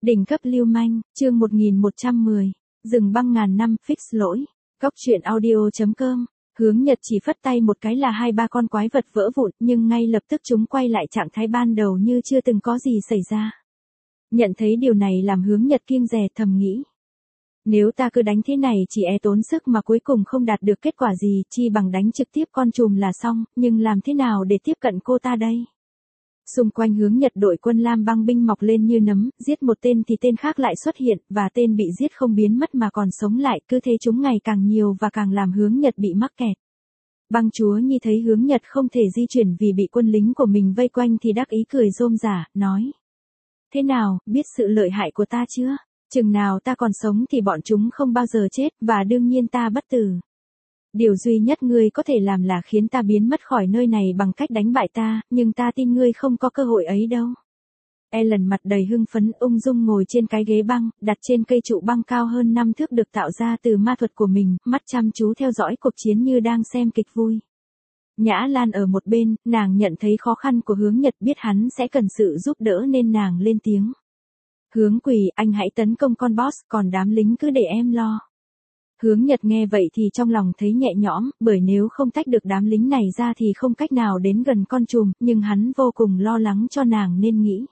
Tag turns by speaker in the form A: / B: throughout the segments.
A: Đỉnh cấp lưu manh, chương 1110, rừng băng ngàn năm, fix lỗi. Góc truyện audio.com. Hướng Nhật chỉ phất tay một cái là 2-3 con quái vật vỡ vụn, nhưng ngay lập tức chúng quay lại trạng thái ban đầu như chưa từng có gì xảy ra. Nhận thấy điều này làm Hướng Nhật kiêng dè, thầm nghĩ. Nếu ta cứ đánh thế này chỉ tốn sức mà cuối cùng không đạt được kết quả gì, chi bằng đánh trực tiếp con trùm là xong, nhưng làm thế nào để tiếp cận cô ta đây? Xung quanh Hướng Nhật đội quân Lam băng binh mọc lên như nấm, giết một tên thì tên khác lại xuất hiện, và tên bị giết không biến mất mà còn sống lại, cứ thế chúng ngày càng nhiều và càng làm Hướng Nhật bị mắc kẹt. Băng chúa Nhi thấy Hướng Nhật không thể di chuyển vì bị quân lính của mình vây quanh thì đắc ý cười rôm rả, nói. Thế nào, biết sự lợi hại của ta chưa? Chừng nào ta còn sống thì bọn chúng không bao giờ chết, và đương nhiên ta bất tử. Điều duy nhất ngươi có thể làm là khiến ta biến mất khỏi nơi này bằng cách đánh bại ta, nhưng ta tin ngươi không có cơ hội ấy đâu. Ellen mặt đầy hưng phấn ung dung ngồi trên cái ghế băng, đặt trên cây trụ băng cao hơn 5 thước được tạo ra từ ma thuật của mình, mắt chăm chú theo dõi cuộc chiến như đang xem kịch vui. Nhã Lan ở một bên, nàng nhận thấy khó khăn của Hướng Nhật, biết hắn sẽ cần sự giúp đỡ nên nàng lên tiếng. Hướng Quỳ, anh hãy tấn công con boss, còn đám lính cứ để em lo. Hướng Nhật nghe vậy thì trong lòng thấy nhẹ nhõm, bởi nếu không tách được đám lính này ra thì không cách nào đến gần con trùm, nhưng hắn vô cùng lo lắng cho nàng nên nghĩ.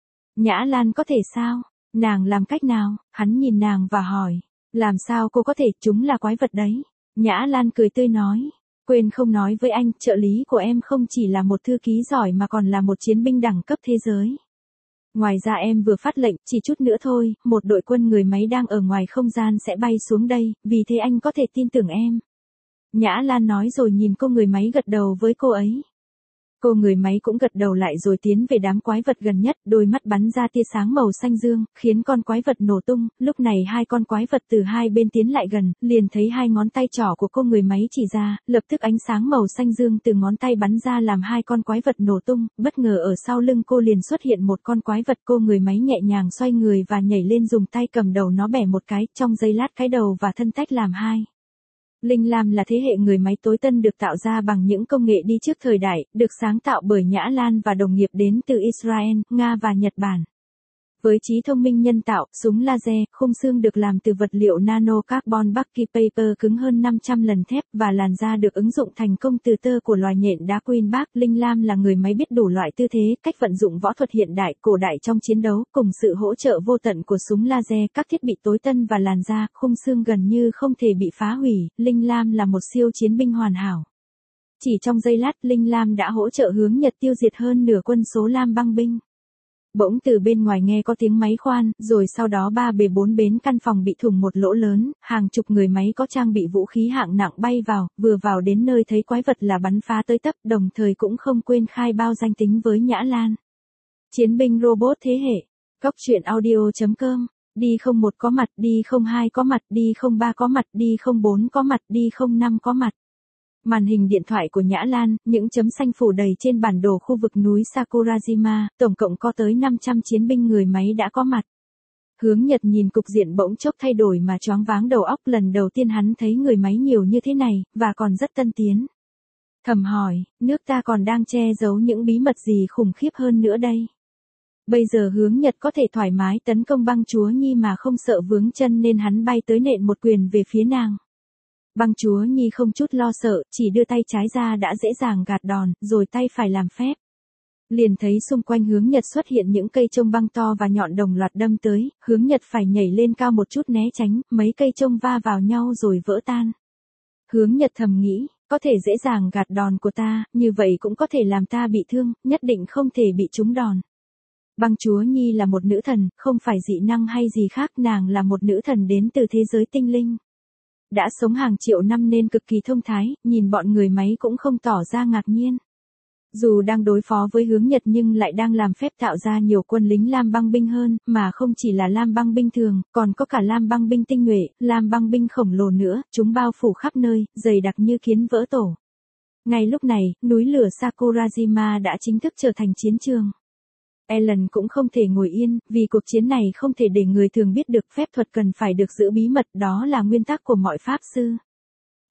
A: Nhã Lan có thể sao? Nàng làm cách nào? Hắn nhìn nàng và hỏi. Làm sao cô có thể, chúng là quái vật đấy. Nhã Lan cười tươi nói. Quên không nói với anh, trợ lý của em không chỉ là một thư ký giỏi mà còn là một chiến binh đẳng cấp thế giới. Ngoài ra em vừa phát lệnh, chỉ chút nữa thôi, một đội quân người máy đang ở ngoài không gian sẽ bay xuống đây, vì thế anh có thể tin tưởng em. Nhã Lan nói rồi nhìn cô người máy gật đầu với cô ấy. Cô người máy cũng gật đầu lại rồi tiến về đám quái vật gần nhất, đôi mắt bắn ra tia sáng màu xanh dương, khiến con quái vật nổ tung. Lúc này hai con quái vật từ hai bên tiến lại gần, liền thấy hai ngón tay trỏ của cô người máy chỉ ra, lập tức ánh sáng màu xanh dương từ ngón tay bắn ra làm hai con quái vật nổ tung, bất ngờ ở sau lưng cô liền xuất hiện một con quái vật. Cô người máy nhẹ nhàng xoay người và nhảy lên dùng tay cầm đầu nó bẻ một cái, trong giây lát cái đầu và thân tách làm hai. Linh Lam là thế hệ người máy tối tân được tạo ra bằng những công nghệ đi trước thời đại, được sáng tạo bởi Nhã Lan và đồng nghiệp đến từ Israel, Nga và Nhật Bản. Với trí thông minh nhân tạo, súng laser, khung xương được làm từ vật liệu nano carbon Bucky paper cứng hơn 500 lần thép và làn da được ứng dụng thành công từ tơ của loài nhện đá Queen Bark. Linh Lam là người máy biết đủ loại tư thế, cách vận dụng võ thuật hiện đại, cổ đại trong chiến đấu, cùng sự hỗ trợ vô tận của súng laser, các thiết bị tối tân và làn da, khung xương gần như không thể bị phá hủy. Linh Lam là một siêu chiến binh hoàn hảo. Chỉ trong giây lát, Linh Lam đã hỗ trợ Hướng Nhật tiêu diệt hơn nửa quân số Lam băng binh. Bỗng từ bên ngoài nghe có tiếng máy khoan, rồi sau đó 3 bề 4 bến căn phòng bị thủng một lỗ lớn, hàng chục người máy có trang bị vũ khí hạng nặng bay vào, vừa vào đến nơi thấy quái vật là bắn phá tới tấp, đồng thời cũng không quên khai bao danh tính với Nhã Lan. Chiến binh robot thế hệ. Góc truyện audio.com. Đi 01 có mặt, đi 02 có mặt, đi 03 có mặt, đi 04 có mặt, đi 05 có mặt. Màn hình điện thoại của Nhã Lan, những chấm xanh phủ đầy trên bản đồ khu vực núi Sakurajima, tổng cộng có tới 500 chiến binh người máy đã có mặt. Hướng Nhật nhìn cục diện bỗng chốc thay đổi mà choáng váng đầu óc, lần đầu tiên hắn thấy người máy nhiều như thế này, và còn rất tân tiến. Thầm hỏi, nước ta còn đang che giấu những bí mật gì khủng khiếp hơn nữa đây? Bây giờ Hướng Nhật có thể thoải mái tấn công băng chúa Nhi mà không sợ vướng chân nên hắn bay tới nện một quyền về phía nàng. Băng chúa Nhi không chút lo sợ, chỉ đưa tay trái ra đã dễ dàng gạt đòn, rồi tay phải làm phép. Liền thấy xung quanh Hướng Nhật xuất hiện những cây chông băng to và nhọn đồng loạt đâm tới, Hướng Nhật phải nhảy lên cao một chút né tránh, mấy cây chông va vào nhau rồi vỡ tan. Hướng Nhật thầm nghĩ, có thể dễ dàng gạt đòn của ta, như vậy cũng có thể làm ta bị thương, nhất định không thể bị trúng đòn. Băng chúa Nhi là một nữ thần, không phải dị năng hay gì khác, nàng là một nữ thần đến từ thế giới tinh linh. Đã sống hàng triệu năm nên cực kỳ thông thái, nhìn bọn người máy cũng không tỏ ra ngạc nhiên. Dù đang đối phó với Hướng Nhật nhưng lại đang làm phép tạo ra nhiều quân lính Lam băng binh hơn, mà không chỉ là Lam băng binh thường, còn có cả Lam băng binh tinh nhuệ, Lam băng binh khổng lồ nữa, chúng bao phủ khắp nơi, dày đặc như kiến vỡ tổ. Ngay lúc này, núi lửa Sakurajima đã chính thức trở thành chiến trường. Ellen cũng không thể ngồi yên, vì cuộc chiến này không thể để người thường biết được, phép thuật cần phải được giữ bí mật, đó là nguyên tắc của mọi pháp sư.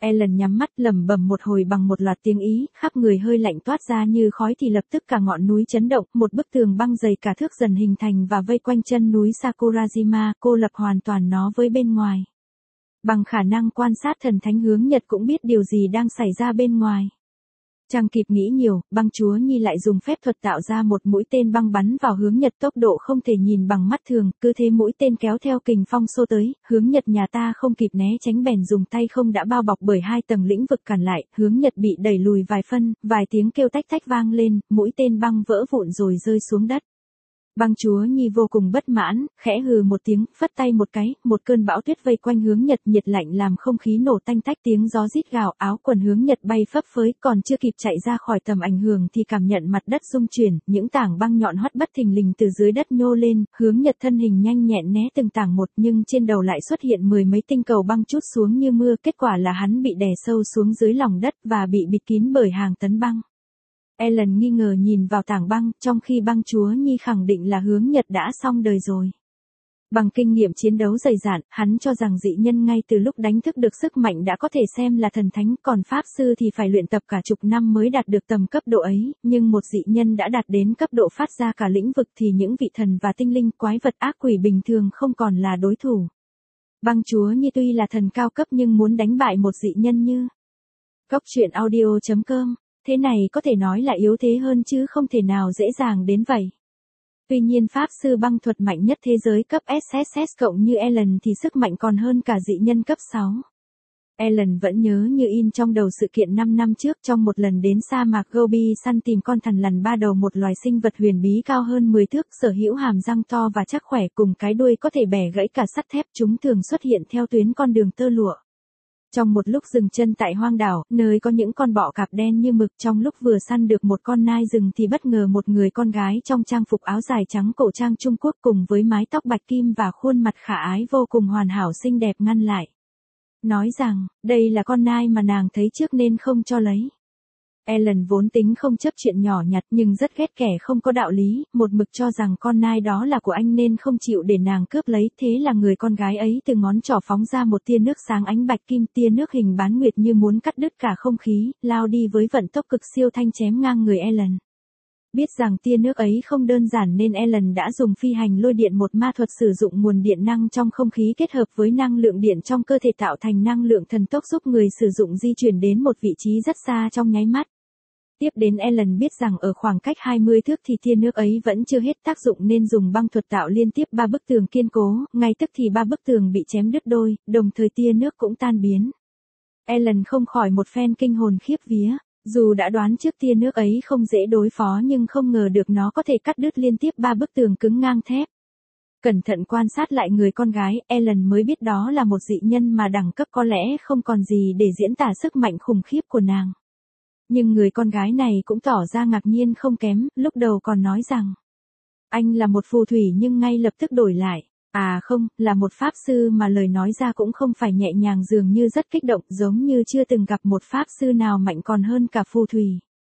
A: Ellen nhắm mắt lẩm bẩm một hồi bằng một loạt tiếng Ý, khắp người hơi lạnh toát ra như khói thì lập tức cả ngọn núi chấn động, một bức tường băng dày cả thước dần hình thành và vây quanh chân núi Sakurajima, cô lập hoàn toàn nó với bên ngoài. Bằng khả năng quan sát thần thánh hướng Nhật cũng biết điều gì đang xảy ra bên ngoài. Chẳng kịp nghĩ nhiều, băng chúa Nhi lại dùng phép thuật tạo ra một mũi tên băng bắn vào hướng Nhật tốc độ không thể nhìn bằng mắt thường, cứ thế mũi tên kéo theo kình phong xô tới, hướng Nhật nhà ta không kịp né tránh bèn dùng tay không đã bao bọc bởi 2 tầng lĩnh vực cản lại, hướng Nhật bị đẩy lùi vài phân, vài tiếng kêu tách tách vang lên, mũi tên băng vỡ vụn rồi rơi xuống đất. Băng chúa Nhi vô cùng bất mãn, khẽ hừ một tiếng, phất tay một cái, một cơn bão tuyết vây quanh hướng Nhật, nhiệt lạnh làm không khí nổ tanh tách, tiếng gió rít gào, áo quần hướng Nhật bay phấp phới, còn chưa kịp chạy ra khỏi tầm ảnh hưởng thì cảm nhận mặt đất rung chuyển, những tảng băng nhọn hoắt bất thình lình từ dưới đất nhô lên, hướng Nhật thân hình nhanh nhẹn né từng tảng một, nhưng trên đầu lại xuất hiện 10 mấy tinh cầu băng trút xuống như mưa, kết quả là hắn bị đè sâu xuống dưới lòng đất và bị bịt kín bởi hàng tấn băng. Ellen nghi ngờ nhìn vào tảng băng, trong khi băng chúa Nhi khẳng định là hướng Nhật đã xong đời rồi. Bằng kinh nghiệm chiến đấu dày dạn, hắn cho rằng dị nhân ngay từ lúc đánh thức được sức mạnh đã có thể xem là thần thánh, còn pháp sư thì phải luyện tập cả chục năm mới đạt được tầm cấp độ ấy, nhưng một dị nhân đã đạt đến cấp độ phát ra cả lĩnh vực thì những vị thần và tinh linh quái vật ác quỷ bình thường không còn là đối thủ. Băng chúa Nhi tuy là thần cao cấp nhưng muốn đánh bại một dị nhân như Cốc truyện audio.com, thế này có thể nói là yếu thế hơn chứ không thể nào dễ dàng đến vậy. Tuy nhiên pháp sư băng thuật mạnh nhất thế giới cấp SSS cộng như Ellen thì sức mạnh còn hơn cả dị nhân cấp 6. Ellen vẫn nhớ như in trong đầu sự kiện 5 năm trước trong một lần đến sa mạc Gobi săn tìm con thằn lằn 3 đầu, một loài sinh vật huyền bí cao hơn 10 thước, sở hữu hàm răng to và chắc khỏe cùng cái đuôi có thể bẻ gãy cả sắt thép, chúng thường xuất hiện theo tuyến con đường tơ lụa. Trong một lúc dừng chân tại hoang đảo, nơi có những con bọ cạp đen như mực, trong lúc vừa săn được một con nai rừng thì bất ngờ một người con gái trong trang phục áo dài trắng cổ trang Trung Quốc cùng với mái tóc bạch kim và khuôn mặt khả ái vô cùng hoàn hảo xinh đẹp ngăn lại. Nói rằng, đây là con nai mà nàng thấy trước nên không cho lấy. Ellen vốn tính không chấp chuyện nhỏ nhặt nhưng rất ghét kẻ không có đạo lý, một mực cho rằng con nai đó là của anh nên không chịu để nàng cướp lấy, thế là người con gái ấy từ ngón trỏ phóng ra một tia nước sáng ánh bạch kim, tia nước hình bán nguyệt như muốn cắt đứt cả không khí, lao đi với vận tốc cực siêu thanh chém ngang người Ellen. Biết rằng tia nước ấy không đơn giản nên Ellen đã dùng phi hành lôi điện, một ma thuật sử dụng nguồn điện năng trong không khí kết hợp với năng lượng điện trong cơ thể tạo thành năng lượng thần tốc giúp người sử dụng di chuyển đến một vị trí rất xa trong nháy mắt. Tiếp đến Ellen biết rằng ở khoảng cách 20 thước thì tia nước ấy vẫn chưa hết tác dụng nên dùng băng thuật tạo liên tiếp 3 bức tường kiên cố, ngay tức thì 3 bức tường bị chém đứt đôi, đồng thời tia nước cũng tan biến. Ellen không khỏi một phen kinh hồn khiếp vía, dù đã đoán trước tia nước ấy không dễ đối phó nhưng không ngờ được nó có thể cắt đứt liên tiếp 3 bức tường cứng ngang thép. Cẩn thận quan sát lại người con gái, Ellen mới biết đó là một dị nhân mà đẳng cấp có lẽ không còn gì để diễn tả sức mạnh khủng khiếp của nàng. Nhưng người con gái này cũng tỏ ra ngạc nhiên không kém, lúc đầu còn nói rằng anh là một phù thủy nhưng ngay lập tức đổi lại. À không, là một pháp sư, mà lời nói ra cũng không phải nhẹ nhàng, dường như rất kích động, giống như chưa từng gặp một pháp sư nào mạnh còn hơn cả phù thủy.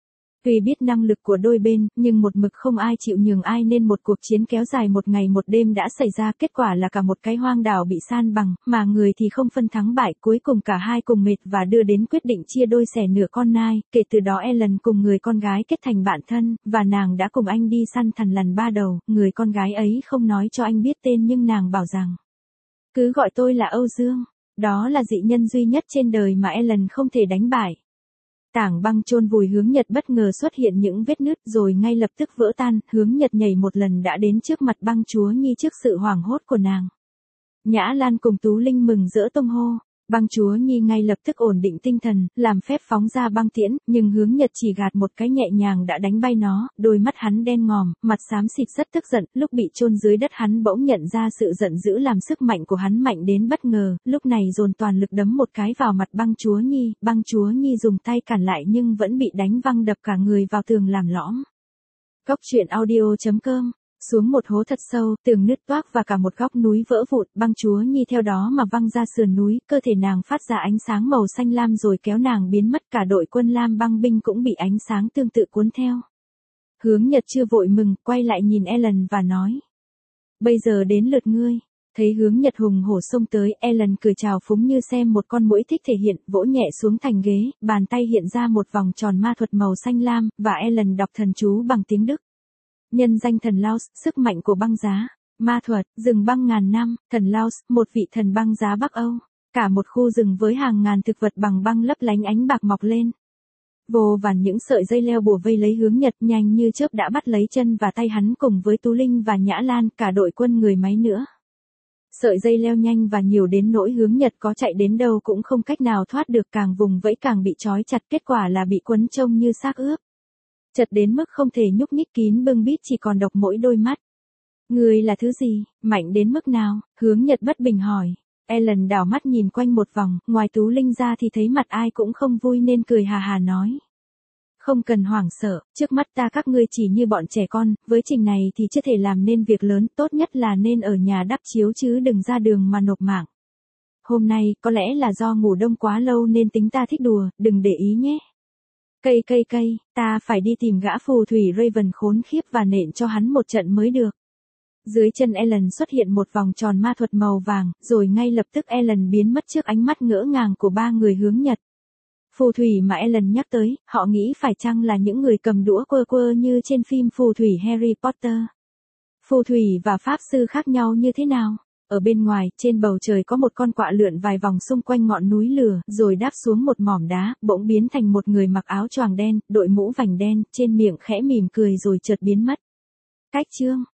A: Tuy biết năng lực của đôi bên, nhưng một mực không ai chịu nhường ai nên một cuộc chiến kéo dài một ngày một đêm đã xảy ra, kết quả là cả một cái hoang đảo bị san bằng, mà người thì không phân thắng bại, cuối cùng cả hai cùng mệt và đưa đến quyết định chia đôi xẻ nửa con nai. Kể từ đó Ellen cùng người con gái kết thành bạn thân, và nàng đã cùng anh đi săn thằn lằn 3 đầu, người con gái ấy không nói cho anh biết tên nhưng nàng bảo rằng cứ gọi tôi là Âu Dương, đó là dị nhân duy nhất trên đời mà Ellen không thể đánh bại. Tảng băng chôn vùi hướng Nhật bất ngờ xuất hiện những vết nứt rồi ngay lập tức vỡ tan, hướng Nhật nhảy một lần đã đến trước mặt băng chúa Nhi trước sự hoảng hốt của nàng. Nhã Lan cùng Tú Linh mừng rỡ tung hô. Băng chúa Nhi ngay lập tức ổn định tinh thần, làm phép phóng ra băng tiễn, nhưng hướng Nhật chỉ gạt một cái nhẹ nhàng đã đánh bay nó, đôi mắt hắn đen ngòm, mặt xám xịt rất tức giận, lúc bị chôn dưới đất hắn bỗng nhận ra sự giận dữ làm sức mạnh của hắn mạnh đến bất ngờ, lúc này dồn toàn lực đấm một cái vào mặt băng chúa Nhi dùng tay cản lại nhưng vẫn bị đánh văng đập cả người vào tường làm lõm. Cốc truyện audio.com. Xuống một hố thật sâu, tường nứt toác và cả một góc núi vỡ vụn, băng chúa Nhi theo đó mà văng ra sườn núi, cơ thể nàng phát ra ánh sáng màu xanh lam rồi kéo nàng biến mất, cả đội quân lam băng binh cũng bị ánh sáng tương tự cuốn theo. Hướng Nhật chưa vội mừng, quay lại nhìn Ellen và nói. Bây giờ đến lượt ngươi. Thấy Hướng Nhật hùng hổ xông tới, Ellen cười chào phúng như xem một con muỗi thích thể hiện, vỗ nhẹ xuống thành ghế, bàn tay hiện ra một vòng tròn ma thuật màu xanh lam, và Ellen đọc thần chú bằng tiếng Đức. Nhân danh thần Laos, sức mạnh của băng giá. Ma thuật, rừng băng ngàn năm, thần Laos, một vị thần băng giá Bắc Âu. Cả một khu rừng với hàng ngàn thực vật bằng băng lấp lánh ánh bạc mọc lên. Vô vàn những sợi dây leo bùa vây lấy Hướng Nhật, nhanh như chớp đã bắt lấy chân và tay hắn cùng với Tú Linh và Nhã Lan, cả đội quân người máy nữa. Sợi dây leo nhanh và nhiều đến nỗi Hướng Nhật có chạy đến đâu cũng không cách nào thoát được, càng vùng vẫy càng bị trói chặt, kết quả là bị quấn trông như xác ướp. Chật đến mức không thể nhúc nhích, kín bưng bít, chỉ còn độc mỗi đôi mắt. Người là thứ gì, mạnh đến mức nào? Hướng Nhật bất bình hỏi. Ellen đảo mắt nhìn quanh một vòng, ngoài Tú Linh ra thì thấy mặt ai cũng không vui nên cười hà hà nói. Không cần hoảng sợ, trước mắt ta các ngươi chỉ như bọn trẻ con, với trình này thì chưa thể làm nên việc lớn, tốt nhất là nên ở nhà đắp chiếu chứ đừng ra đường mà nộp mạng. Hôm nay, có lẽ là do ngủ đông quá lâu nên tính ta thích đùa, đừng để ý nhé. Cây, ta phải đi tìm gã phù thủy Raven khốn khiếp và nện cho hắn một trận mới được. Dưới chân Ellen xuất hiện một vòng tròn ma thuật màu vàng, rồi ngay lập tức Ellen biến mất trước ánh mắt ngỡ ngàng của ba người Hướng Nhật. Phù thủy mà Ellen nhắc tới, họ nghĩ phải chăng là những người cầm đũa quơ như trên phim phù thủy Harry Potter? Phù thủy và pháp sư khác nhau như thế nào? Ở bên ngoài, trên bầu trời có một con quạ lượn vài vòng xung quanh ngọn núi lửa, rồi đáp xuống một mỏm đá, bỗng biến thành một người mặc áo choàng đen, đội mũ vành đen, trên miệng khẽ mỉm cười rồi chợt biến mất. Cách chương